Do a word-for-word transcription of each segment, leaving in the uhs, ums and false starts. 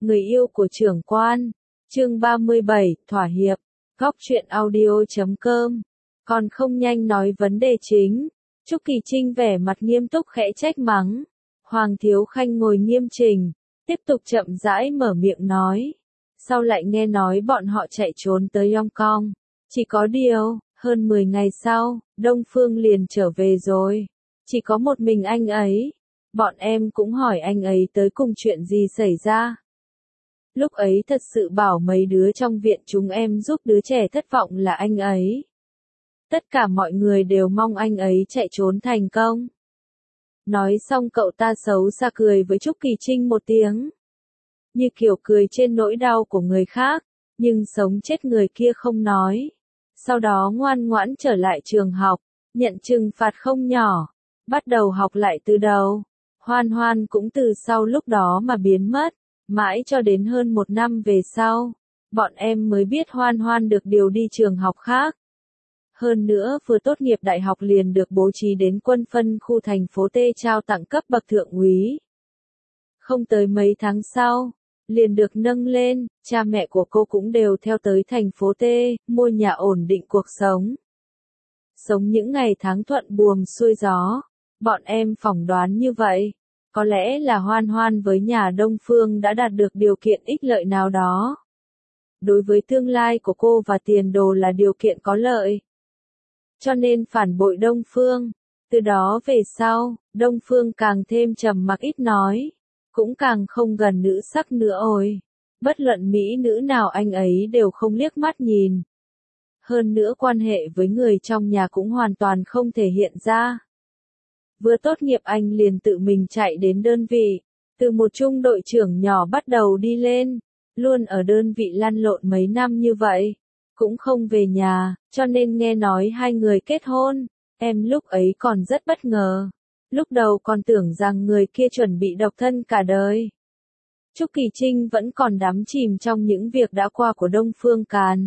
Người yêu của trưởng quan. Chương ba mươi bảy, thỏa hiệp. Góc truyện audio chấm com. Còn không nhanh nói vấn đề chính. Trúc Kỳ Trinh vẻ mặt nghiêm túc khẽ trách mắng. Hoàng Thiếu Khanh ngồi nghiêm chỉnh, tiếp tục chậm rãi mở miệng nói. Sau lại nghe nói bọn họ chạy trốn tới Hong Kong. Chỉ có điều, hơn mười ngày sau, Đông Phương liền trở về rồi. Chỉ có một mình anh ấy. Bọn em cũng hỏi anh ấy tới cùng chuyện gì xảy ra. Lúc ấy thật sự bảo mấy đứa trong viện chúng em giúp đứa trẻ thất vọng là anh ấy. Tất cả mọi người đều mong anh ấy chạy trốn thành công. Nói xong cậu ta xấu xa cười với Trúc Kỳ Trinh một tiếng. Như kiểu cười trên nỗi đau của người khác, nhưng sống chết người kia không nói. Sau đó ngoan ngoãn trở lại trường học, nhận trừng phạt không nhỏ, bắt đầu học lại từ đầu. Hoan Hoan cũng từ sau lúc đó mà biến mất, mãi cho đến hơn một năm về sau, bọn em mới biết Hoan Hoan được điều đi trường học khác. Hơn nữa vừa tốt nghiệp đại học liền được bố trí đến quân phân khu thành phố T trao tặng cấp bậc thượng úy. Không tới mấy tháng sau, liền được nâng lên, cha mẹ của cô cũng đều theo tới thành phố T, mua nhà ổn định cuộc sống. Sống những ngày tháng thuận buồm xuôi gió, bọn em phỏng đoán như vậy. Có lẽ là Hoan Hoan với nhà Đông Phương đã đạt được điều kiện ích lợi nào đó. Đối với tương lai của cô và tiền đồ là điều kiện có lợi. Cho nên phản bội Đông Phương. Từ đó về sau, Đông Phương càng thêm trầm mặc ít nói. Cũng càng không gần nữ sắc nữa ôi. Bất luận mỹ nữ nào anh ấy đều không liếc mắt nhìn. Hơn nữa quan hệ với người trong nhà cũng hoàn toàn không thể hiện ra. Vừa tốt nghiệp anh liền tự mình chạy đến đơn vị, từ một trung đội trưởng nhỏ bắt đầu đi lên, luôn ở đơn vị lăn lộn mấy năm như vậy, cũng không về nhà, cho nên nghe nói hai người kết hôn, em lúc ấy còn rất bất ngờ, lúc đầu còn tưởng rằng người kia chuẩn bị độc thân cả đời. Trúc Kỳ Trinh vẫn còn đắm chìm trong những việc đã qua của Đông Phương Càn.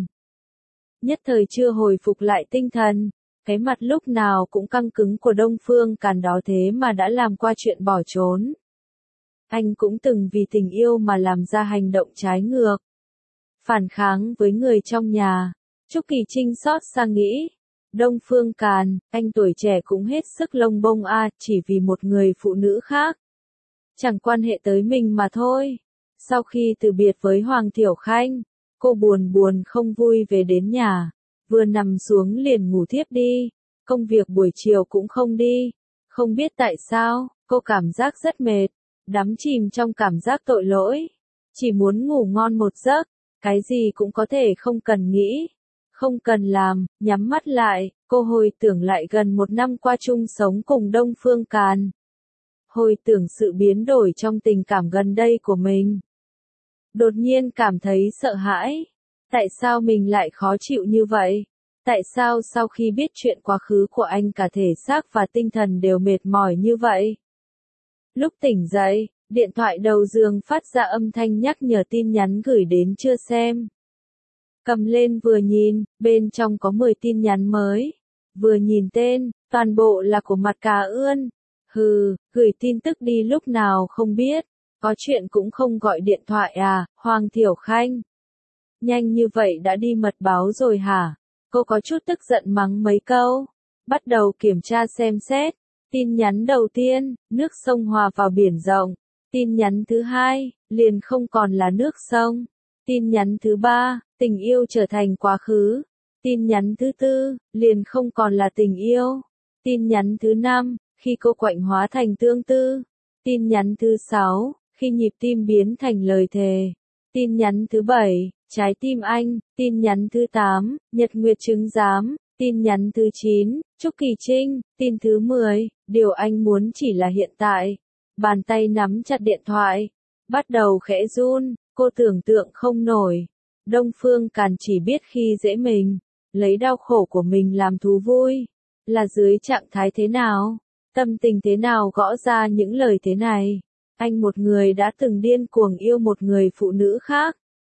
Nhất thời chưa hồi phục lại tinh thần. Cái mặt lúc nào cũng căng cứng của Đông Phương Càn đó thế mà đã làm qua chuyện bỏ trốn. Anh cũng từng vì tình yêu mà làm ra hành động trái ngược. Phản kháng với người trong nhà. Trúc Kỳ Trinh xót xa nghĩ. Đông Phương Càn, anh tuổi trẻ cũng hết sức lông bông a, à, chỉ vì một người phụ nữ khác. Chẳng quan hệ tới mình mà thôi. Sau khi từ biệt với Hoàng Thiểu Khanh, cô buồn buồn không vui về đến nhà. Vừa nằm xuống liền ngủ thiếp đi, công việc buổi chiều cũng không đi. Không biết tại sao, cô cảm giác rất mệt, đắm chìm trong cảm giác tội lỗi. Chỉ muốn ngủ ngon một giấc, cái gì cũng có thể không cần nghĩ, không cần làm, nhắm mắt lại, cô hồi tưởng lại gần một năm qua chung sống cùng Đông Phương Càn. Hồi tưởng sự biến đổi trong tình cảm gần đây của mình. Đột nhiên cảm thấy sợ hãi. Tại sao mình lại khó chịu như vậy? Tại sao sau khi biết chuyện quá khứ của anh cả thể xác và tinh thần đều mệt mỏi như vậy? Lúc tỉnh dậy, điện thoại đầu giường phát ra âm thanh nhắc nhở tin nhắn gửi đến chưa xem. Cầm lên vừa nhìn, bên trong có mười tin nhắn mới. Vừa nhìn tên, toàn bộ là của Mặt Cà Ươn. Hừ, gửi tin tức đi lúc nào không biết. Có chuyện cũng không gọi điện thoại à, Hoàng Thiểu Khanh. Nhanh như vậy đã đi mật báo rồi hả? Cô có chút tức giận mắng mấy câu. Bắt đầu kiểm tra xem xét. Tin nhắn đầu tiên, nước sông hòa vào biển rộng. Tin nhắn thứ hai, liền không còn là nước sông. Tin nhắn thứ ba, tình yêu trở thành quá khứ. Tin nhắn thứ tư, liền không còn là tình yêu. Tin nhắn thứ năm, khi cô quạnh hóa thành tương tư. Tin nhắn thứ sáu, khi nhịp tim biến thành lời thề. Tin nhắn thứ bảy, trái tim anh. Tin nhắn thứ tám, nhật nguyệt chứng giám. Tin nhắn thứ chín, Trúc Kỳ Trinh. Tin thứ mười, điều anh muốn chỉ là hiện tại. Bàn tay nắm chặt điện thoại, bắt đầu khẽ run, cô tưởng tượng không nổi. Đông Phương Càn chỉ biết khi dễ mình, lấy đau khổ của mình làm thú vui. Là dưới trạng thái thế nào, tâm tình thế nào gõ ra những lời thế này. Anh một người đã từng điên cuồng yêu một người phụ nữ khác.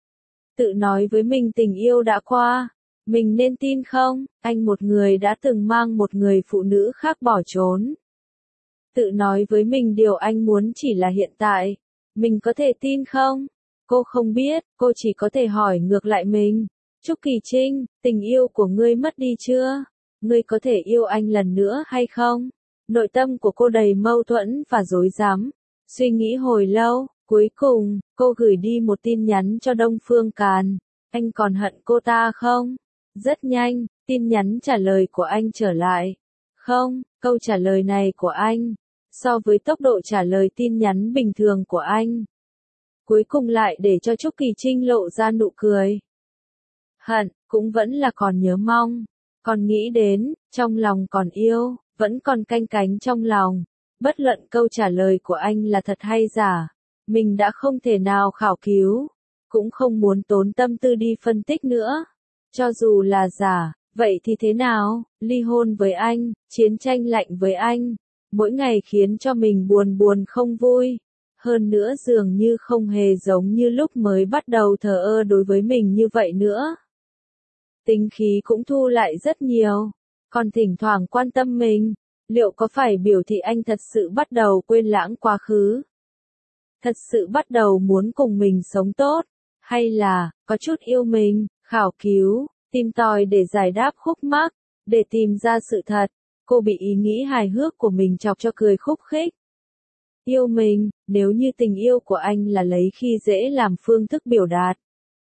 Tự nói với mình tình yêu đã qua. Mình nên tin không? Anh một người đã từng mang một người phụ nữ khác bỏ trốn. Tự nói với mình điều anh muốn chỉ là hiện tại. Mình có thể tin không? Cô không biết, cô chỉ có thể hỏi ngược lại mình. Trúc Kỳ Trinh, tình yêu của ngươi mất đi chưa? Ngươi có thể yêu anh lần nữa hay không? Nội tâm của cô đầy mâu thuẫn và rối rắm. Suy nghĩ hồi lâu, cuối cùng, cô gửi đi một tin nhắn cho Đông Phương Càn. Anh còn hận cô ta không? Rất nhanh, tin nhắn trả lời của anh trở lại. Không, câu trả lời này của anh, so với tốc độ trả lời tin nhắn bình thường của anh, cuối cùng lại để cho Trúc Kỳ Trinh lộ ra nụ cười. Hận, cũng vẫn là còn nhớ mong, còn nghĩ đến, trong lòng còn yêu, vẫn còn canh cánh trong lòng. Bất luận câu trả lời của anh là thật hay giả, mình đã không thể nào khảo cứu, cũng không muốn tốn tâm tư đi phân tích nữa. Cho dù là giả, vậy thì thế nào? Ly hôn với anh, chiến tranh lạnh với anh, mỗi ngày khiến cho mình buồn buồn không vui. Hơn nữa dường như không hề giống như lúc mới bắt đầu thờ ơ đối với mình như vậy nữa. Tính khí cũng thu lại rất nhiều, còn thỉnh thoảng quan tâm mình, liệu có phải biểu thị anh thật sự bắt đầu quên lãng quá khứ? Thật sự bắt đầu muốn cùng mình sống tốt, hay là, có chút yêu mình, khảo cứu, tìm tòi để giải đáp khúc mắc, để tìm ra sự thật? Cô bị ý nghĩ hài hước của mình chọc cho cười khúc khích. Yêu mình, nếu như tình yêu của anh là lấy khi dễ làm phương thức biểu đạt.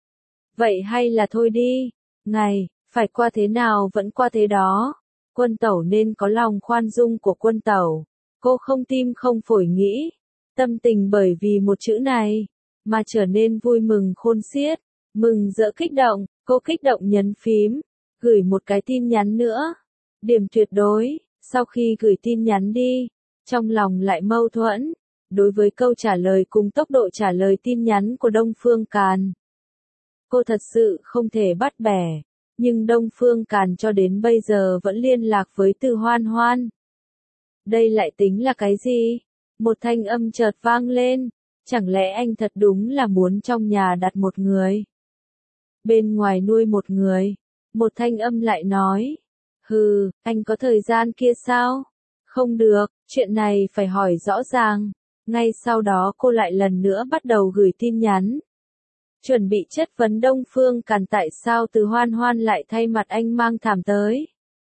Vậy hay là thôi đi, ngày, phải qua thế nào vẫn qua thế đó. Quân tẩu nên có lòng khoan dung của quân tẩu. Cô không tim không phổi nghĩ, tâm tình bởi vì một chữ này, mà trở nên vui mừng khôn xiết, mừng rỡ kích động, cô kích động nhấn phím, gửi một cái tin nhắn nữa. Điểm tuyệt đối, sau khi gửi tin nhắn đi, trong lòng lại mâu thuẫn, đối với câu trả lời cùng tốc độ trả lời tin nhắn của Đông Phương Càn. Cô thật sự không thể bắt bẻ, nhưng Đông Phương Càn cho đến bây giờ vẫn liên lạc với Từ Hoan Hoan. Đây lại tính là cái gì? Một thanh âm chợt vang lên, chẳng lẽ anh thật đúng là muốn trong nhà đặt một người, bên ngoài nuôi một người? Một thanh âm lại nói, hừ, anh có thời gian kia sao? Không được, chuyện này phải hỏi rõ ràng. Ngay sau đó cô lại lần nữa bắt đầu gửi tin nhắn, chuẩn bị chất vấn Đông Phương Càn tại sao Từ Hoan Hoan lại thay mặt anh mang thảm tới.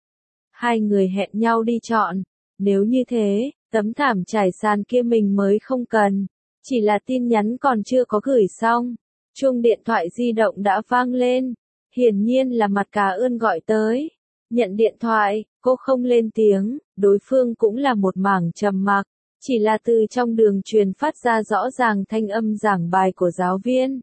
Hai người hẹn nhau đi chọn, nếu như thế, tấm thảm trải sàn kia mình mới không cần. Chỉ là tin nhắn còn chưa có gửi xong, chuông điện thoại di động đã vang lên, hiển nhiên là Mặt Cá Ươn gọi tới. Nhận điện thoại, cô không lên tiếng, đối phương cũng là một mảng trầm mặc, chỉ là từ trong đường truyền phát ra rõ ràng thanh âm giảng bài của giáo viên.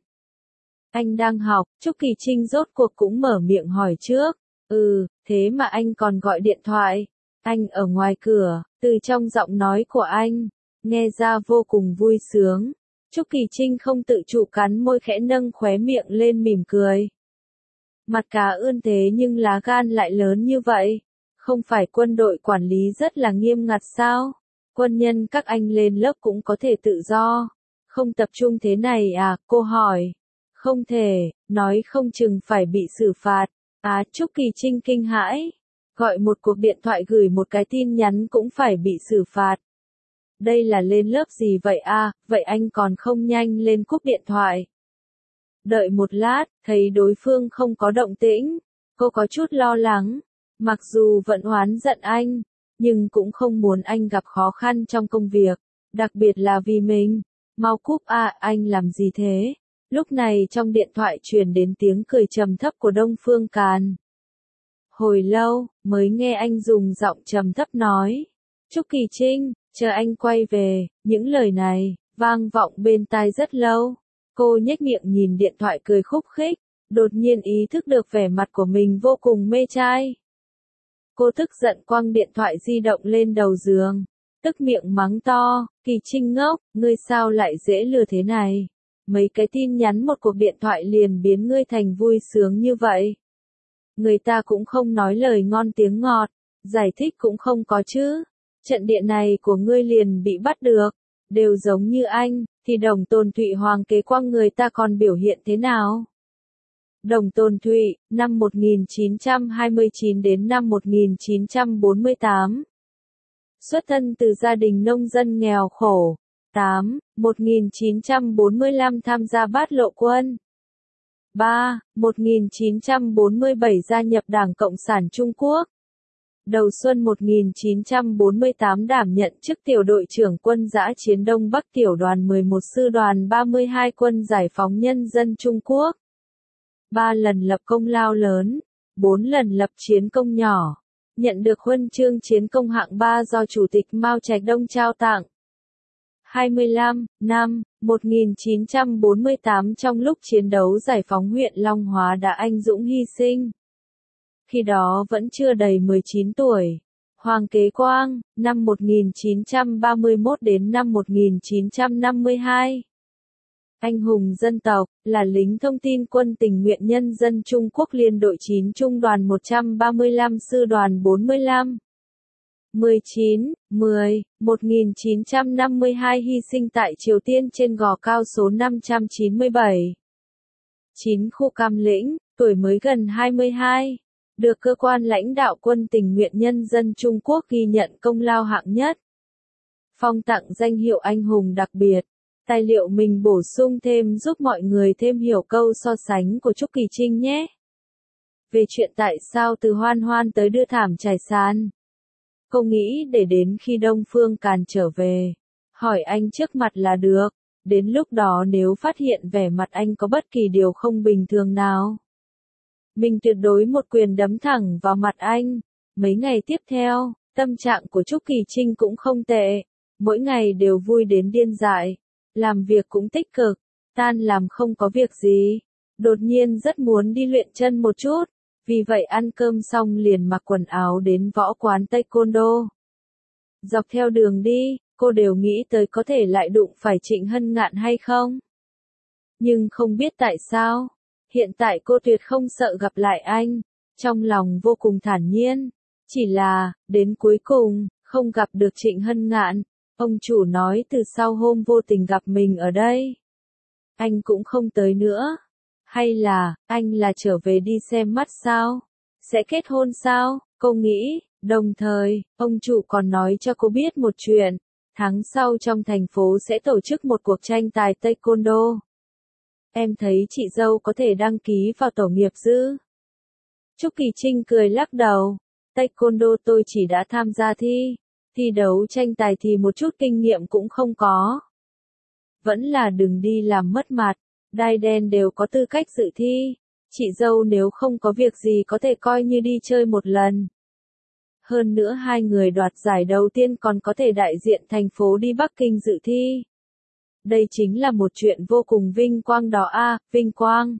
Anh đang học, Trúc Kỳ Trinh rốt cuộc cũng mở miệng hỏi trước. Ừ, thế mà anh còn gọi điện thoại. Anh ở ngoài cửa, từ trong giọng nói của anh, nghe ra vô cùng vui sướng. Trúc Kỳ Trinh không tự chủ cắn môi khẽ nâng khóe miệng lên mỉm cười. Mặt Cá Ươn thế nhưng lá gan lại lớn như vậy. Không phải quân đội quản lý rất là nghiêm ngặt sao? Quân nhân các anh lên lớp cũng có thể tự do. Không tập trung thế này à? Cô hỏi. Không thể, nói không chừng phải bị xử phạt. Á, Trúc Kỳ Trinh kinh hãi. Gọi một cuộc điện thoại gửi một cái tin nhắn cũng phải bị xử phạt. Đây là lên lớp gì vậy à? Vậy anh còn không nhanh lên cúp điện thoại. Đợi một lát, thấy đối phương không có động tĩnh, cô có chút lo lắng. Mặc dù vẫn oán giận anh, nhưng cũng không muốn anh gặp khó khăn trong công việc, đặc biệt là vì mình. Mau cúp à, anh làm gì thế? Lúc này trong điện thoại truyền đến tiếng cười trầm thấp của Đông Phương Càn. Hồi lâu, mới nghe anh dùng giọng trầm thấp nói. Trúc Kỳ Trinh, chờ anh quay về. Những lời này, vang vọng bên tai rất lâu. Cô nhếch miệng nhìn điện thoại cười khúc khích, đột nhiên ý thức được vẻ mặt của mình vô cùng mê trai. Cô tức giận quăng điện thoại di động lên đầu giường, tức miệng mắng to, Kỳ Trinh ngốc, ngươi sao lại dễ lừa thế này? Mấy cái tin nhắn một cuộc điện thoại liền biến ngươi thành vui sướng như vậy. Người ta cũng không nói lời ngon tiếng ngọt, giải thích cũng không có chứ. Trận địa này của ngươi liền bị bắt được, đều giống như anh, thì Đồng Tôn Thụy hoàng kế quăng người ta còn biểu hiện thế nào? Đồng Tôn Thụy, năm một nghìn chín trăm hai mươi chín đến năm một nghìn chín trăm bốn mươi tám. Xuất thân từ gia đình nông dân nghèo khổ, tám. một nghìn chín trăm bốn mươi lăm tham gia bát lộ quân. ba. một nghìn chín trăm bốn mươi bảy gia nhập Đảng Cộng sản Trung Quốc. Đầu xuân một nghìn chín trăm bốn mươi tám đảm nhận chức tiểu đội trưởng quân dã chiến Đông Bắc tiểu đoàn mười một sư đoàn ba mươi hai quân giải phóng nhân dân Trung Quốc. ba lần lập công lao lớn, bốn lần lập chiến công nhỏ. Nhận được huân chương chiến công hạng ba do Chủ tịch Mao Trạch Đông trao tặng. hai mươi lăm. Năm một nghìn chín trăm bốn mươi tám trong lúc chiến đấu giải phóng huyện Long Hóa đã anh dũng hy sinh. Khi đó vẫn chưa đầy mười chín tuổi. Hoàng Kế Quang, năm một nghìn chín trăm ba mươi mốt đến năm một nghìn chín trăm năm mươi hai. Anh hùng dân tộc, là lính thông tin quân tình nguyện nhân dân Trung Quốc liên đội chín trung đoàn một trăm ba mươi lăm sư đoàn bốn mươi lăm. mười chín, mười, một nghìn chín trăm năm mươi hai hy sinh tại Triều Tiên trên gò cao số năm trăm chín mươi bảy. chín Khu Cam Lĩnh, tuổi mới gần hai mươi hai. Được cơ quan lãnh đạo quân tình nguyện nhân dân Trung Quốc ghi nhận công lao hạng nhất. Phong tặng danh hiệu anh hùng đặc biệt. Tài liệu mình bổ sung thêm giúp mọi người thêm hiểu câu so sánh của Trúc Kỳ Trinh nhé. Về chuyện tại sao từ Hoan Hoan tới đưa thảm trải sàn. Cô nghĩ để đến khi Đông Phương Càn trở về, hỏi anh trước mặt là được. Đến lúc đó nếu phát hiện vẻ mặt anh có bất kỳ điều không bình thường nào, mình tuyệt đối một quyền đấm thẳng vào mặt anh. Mấy ngày tiếp theo, tâm trạng của Trúc Kỳ Trinh cũng không tệ. Mỗi ngày đều vui đến điên dại. Làm việc cũng tích cực. Tan làm không có việc gì. Đột nhiên rất muốn đi luyện chân một chút. Vì vậy ăn cơm xong liền mặc quần áo đến võ quán Taekwondo. Dọc theo đường đi, cô đều nghĩ tới có thể lại đụng phải Trịnh Hân Ngạn hay không. Nhưng không biết tại sao. Hiện tại cô tuyệt không sợ gặp lại anh, trong lòng vô cùng thản nhiên. Chỉ là, đến cuối cùng, không gặp được Trịnh Hân Ngạn. Ông chủ nói từ sau hôm vô tình gặp mình ở đây, anh cũng không tới nữa. Hay là, anh là trở về đi xem mắt sao? Sẽ kết hôn sao? Cô nghĩ, đồng thời, ông chủ còn nói cho cô biết một chuyện. Tháng sau trong thành phố sẽ tổ chức một cuộc tranh tài Taekwondo. Em thấy chị dâu có thể đăng ký vào tổ nghiệp dư. Trúc Kỳ Trinh cười lắc đầu. Taekwondo tôi chỉ đã tham gia thi. Thi đấu tranh tài thì một chút kinh nghiệm cũng không có. Vẫn là đừng đi làm mất mặt. Đai đen đều có tư cách dự thi. Chị dâu nếu không có việc gì có thể coi như đi chơi một lần. Hơn nữa hai người đoạt giải đầu tiên còn có thể đại diện thành phố đi Bắc Kinh dự thi. Đây chính là một chuyện vô cùng vinh quang đó a, à, vinh quang.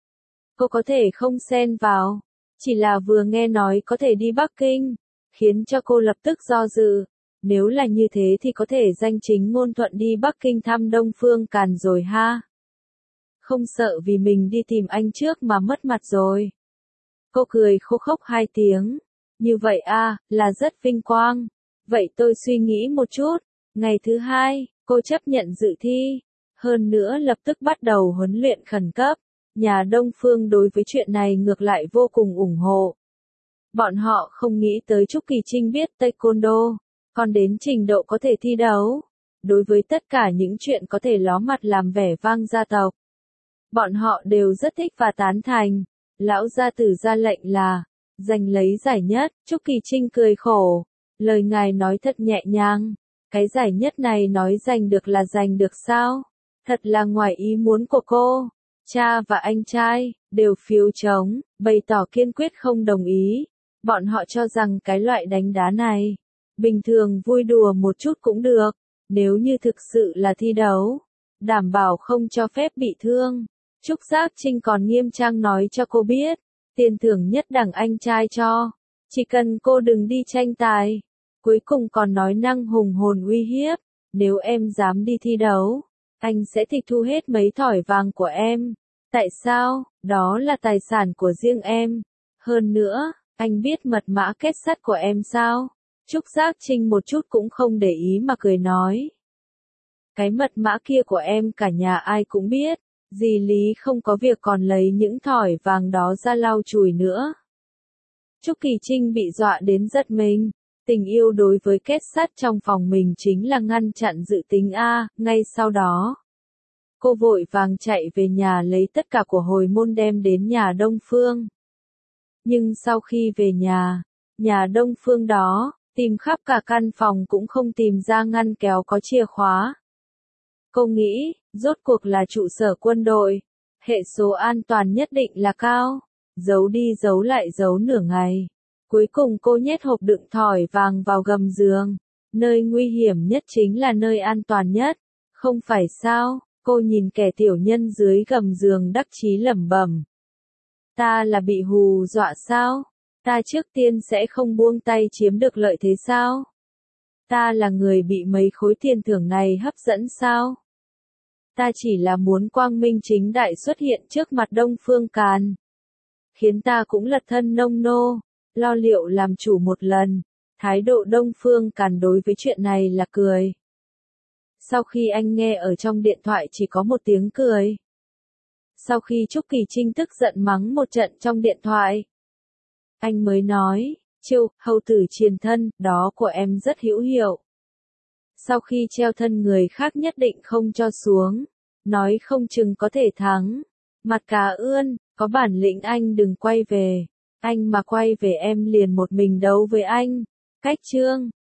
Cô có thể không xen vào. Chỉ là vừa nghe nói có thể đi Bắc Kinh, khiến cho cô lập tức do dự. Nếu là như thế thì có thể danh chính ngôn thuận đi Bắc Kinh thăm Đông Phương Càn rồi ha. Không sợ vì mình đi tìm anh trước mà mất mặt rồi. Cô cười khô khốc hai tiếng. Như vậy à, là rất vinh quang. Vậy tôi suy nghĩ một chút. Ngày thứ hai, cô chấp nhận dự thi. Hơn nữa lập tức bắt đầu huấn luyện khẩn cấp. Nhà Đông Phương đối với chuyện này ngược lại vô cùng ủng hộ. Bọn họ không nghĩ tới Trúc Kỳ Trinh biết Taekwondo, còn đến trình độ có thể thi đấu. Đối với tất cả những chuyện có thể ló mặt làm vẻ vang gia tộc, bọn họ đều rất thích và tán thành. Lão gia tử ra lệnh là giành lấy giải nhất. Trúc Kỳ Trinh cười khổ. Lời ngài nói thật nhẹ nhàng. Cái giải nhất này nói giành được là giành được sao? Thật là ngoài ý muốn của cô. Cha và anh trai đều phiếu trống, bày tỏ kiên quyết không đồng ý. Bọn họ cho rằng cái loại đánh đá này, bình thường vui đùa một chút cũng được. Nếu như thực sự là thi đấu, đảm bảo không cho phép bị thương. Trúc Giác Trinh còn nghiêm trang nói cho cô biết, tiền thưởng nhất đẳng anh trai cho. Chỉ cần cô đừng đi tranh tài. Cuối cùng còn nói năng hùng hồn uy hiếp. Nếu em dám đi thi đấu, anh sẽ tịch thu hết mấy thỏi vàng của em. Tại sao? Đó là tài sản của riêng em. Hơn nữa, anh biết mật mã kết sắt của em sao? Trúc Giác Trinh một chút cũng không để ý mà cười nói. Cái mật mã kia của em cả nhà ai cũng biết. Dì Lý không có việc còn lấy những thỏi vàng đó ra lau chùi nữa. Trúc Kỳ Trinh bị dọa đến giật mình. Tình yêu đối với kết sắt trong phòng mình chính là ngăn chặn dự tính A, ngay sau đó. Cô vội vàng chạy về nhà lấy tất cả của hồi môn đem đến nhà Đông Phương. Nhưng sau khi về nhà, nhà Đông Phương đó, tìm khắp cả căn phòng cũng không tìm ra ngăn kéo có chìa khóa. Cô nghĩ, rốt cuộc là trụ sở quân đội, hệ số an toàn nhất định là cao, giấu đi giấu lại giấu nửa ngày. Cuối cùng cô nhét hộp đựng thỏi vàng vào gầm giường, nơi nguy hiểm nhất chính là nơi an toàn nhất, không phải sao? Cô nhìn kẻ tiểu nhân dưới gầm giường đắc chí lẩm bẩm. Ta là bị hù dọa sao? Ta trước tiên sẽ không buông tay chiếm được lợi thế sao? Ta là người bị mấy khối tiền thưởng này hấp dẫn sao? Ta chỉ là muốn quang minh chính đại xuất hiện trước mặt Đông Phương Càn. Khiến ta cũng lật thân nông nô, lo liệu làm chủ một lần. Thái độ Đông Phương Càn đối với chuyện này là cười. Sau khi anh nghe ở trong điện thoại chỉ có một tiếng cười. Sau khi Trúc Kỳ Trinh tức giận mắng một trận trong điện thoại, anh mới nói, chiêu, hầu tử triền thân, đó của em rất hữu hiệu. Sau khi treo thân người khác nhất định không cho xuống, nói không chừng có thể thắng. Mặt cá ươn, có bản lĩnh anh đừng quay về, anh mà quay về em liền một mình đấu với anh. Cách chương